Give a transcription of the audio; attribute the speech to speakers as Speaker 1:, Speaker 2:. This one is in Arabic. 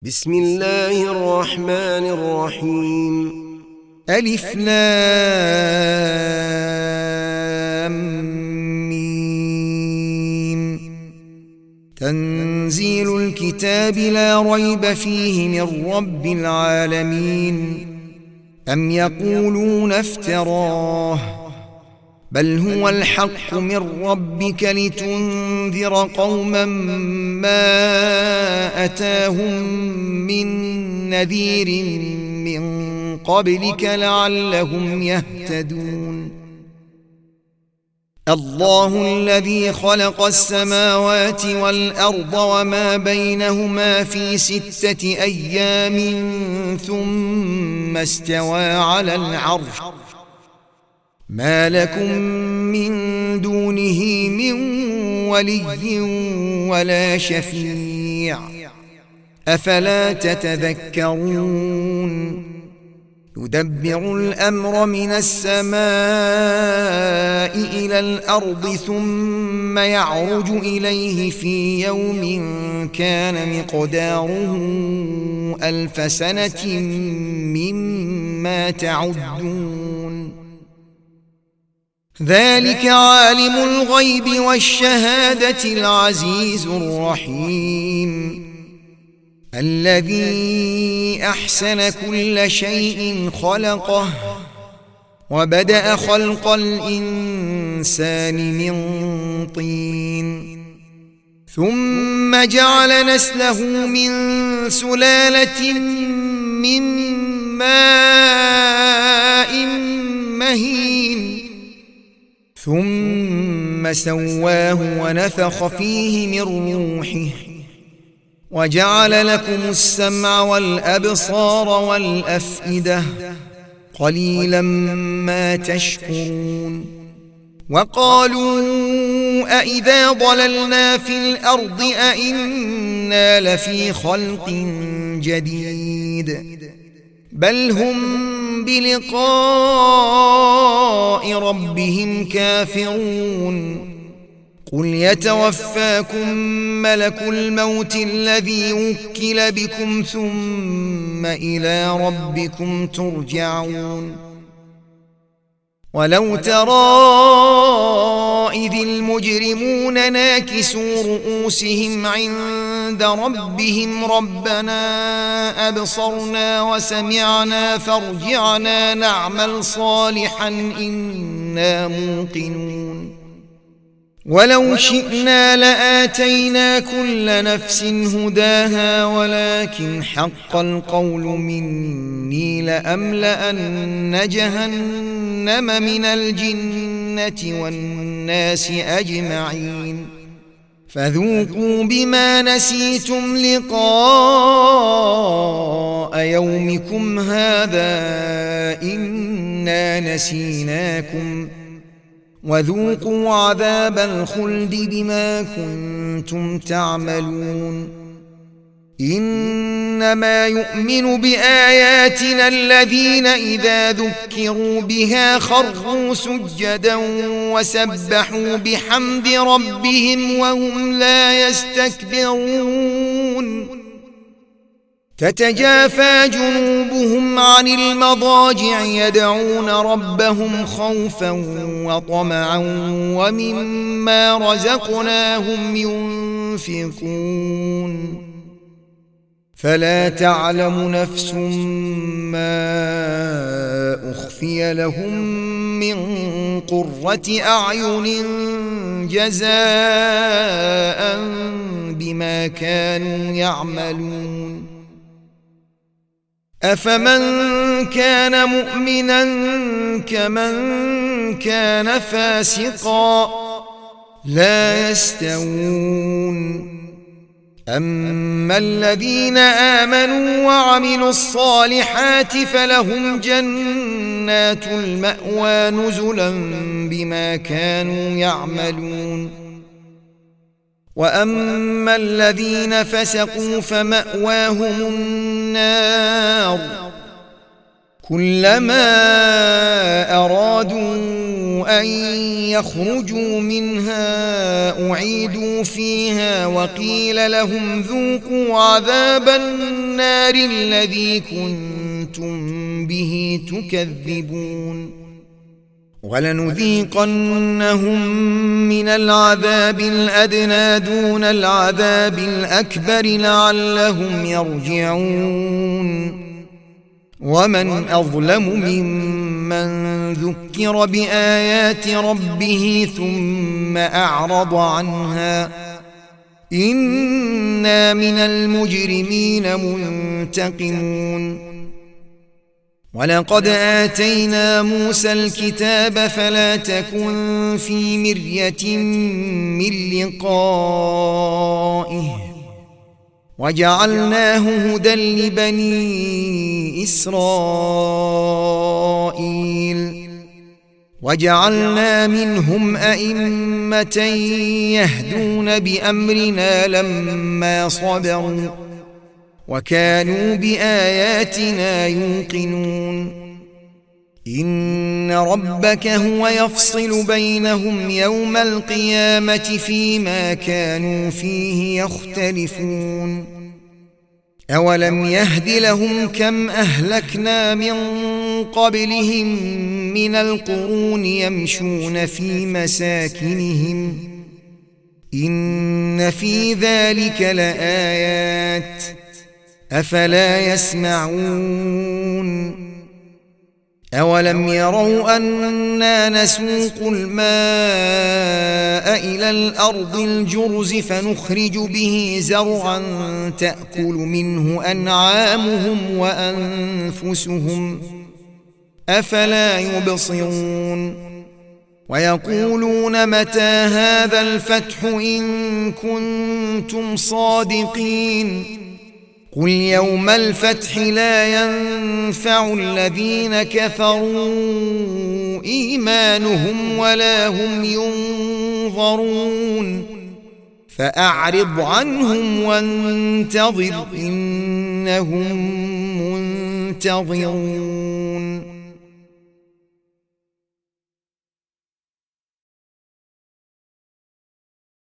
Speaker 1: بسم الله الرحمن الرحيم.
Speaker 2: ألف لام ميم. تنزيل الكتاب لا ريب فيه من رب العالمين. أم يقولون افتراه بل هو الحق من ربك لتنذر قوما ما أتاهم من نذير من قبلك لعلهم يهتدون. الله الذي خلق السماوات والأرض وما بينهما في 6 أيام ثم استوى على العرش. ما لكم من دونه من ولي ولا شفيع أفلا تتذكرون. يدبر الأمر من السماء إلى الأرض ثم يعرج إليه في يوم كان مقداره 1000 سنة مما تعدون. ذلك عالم الغيب والشهادة العزيز الرحيم. الذي أحسن كل شيء خلقه وبدأ خلق الإنسان من طين ثم جعل نسله من سلالة من ماء مهين ثم سواه ونفخ فيه من روحه وجعل لكم السمع والأبصار والأفئدة قليلا ما تشكرون. وقالوا أإذا ضللنا في الأرض أإنا لفي خلق جديد بل هم بلقاء ربهم كافرون. قل يتوفاكم ملك الموت الذي وكل بكم ثم إلى ربكم ترجعون. ولو ترى إذ المجرمون ناكسوا رؤوسهم عند ربهم ربنا أبصرنا وسمعنا فارجعنا نعمل صالحا إنا موقنون. ولو شئنا لآتينا كل نفس هداها ولكن حق القول مني لأملأن جهنم من الجنة والناس أجمعين. فذوقوا بما نسيتم لقاء يومكم هذا إنا نسيناكم وذوقوا عذاب الخلد بما كنتم تعملون. إنما يؤمن بآياتنا الذين إذا ذكروا بها خروا سجدا وسبحوا بحمد ربهم وهم لا يستكبرون. تتجافى جنوبهم عن المضاجع يدعون ربهم خوفا وطمعا ومما رزقناهم ينفقون. فلا تعلم نفس ما أخفي لهم من قرة أعين جزاء بما كانوا يعملون. أفمن كان مؤمنا كمن كان فاسقا لا يستوون. أما الذين آمنوا وعملوا الصالحات فلهم جنات المأوى نزلا بما كانوا يعملون. وأما الذين فسقوا فمأواهم النار كلما أرادوا أن يخرجوا منها أعيدوا فيها وقيل لهم ذوقوا عذاب النار الذي كنتم به تكذبون ولنذيقنهم من العذاب الأدنى دون العذاب الأكبر لعلهم يرجعون ومن أظلم ممن ذكر بآيات ربه ثم أعرض عنها إنا من المجرمين منتقمون ولقد آتينا موسى الكتاب فلا تكن في مرية من لقائه وجعلناه هدى لبني إسرائيل وجعلنا منهم أئمة يهدون بأمرنا لما صبروا وكانوا بآياتنا يوقنون إن ربك هو يفصل بينهم يوم القيامة فيما كانوا فيه يختلفون أولم يهد لهم كم أهلكنا من قبلهم من القرون يمشون في مساكنهم إن في ذلك لآيات أفلا يسمعون أولم يروا أنا نسوق الماء إلى الأرض الجرز فنخرج به زرعا تأكل منه أنعامهم وأنفسهم أفلا يبصرون ويقولون متى هذا الفتح إن كنتم صادقين قل يوم الفتح لا ينفع الذين كفروا إيمانهم ولا هم ينظرون فأعرض عنهم وانتظر إنهم منتظرون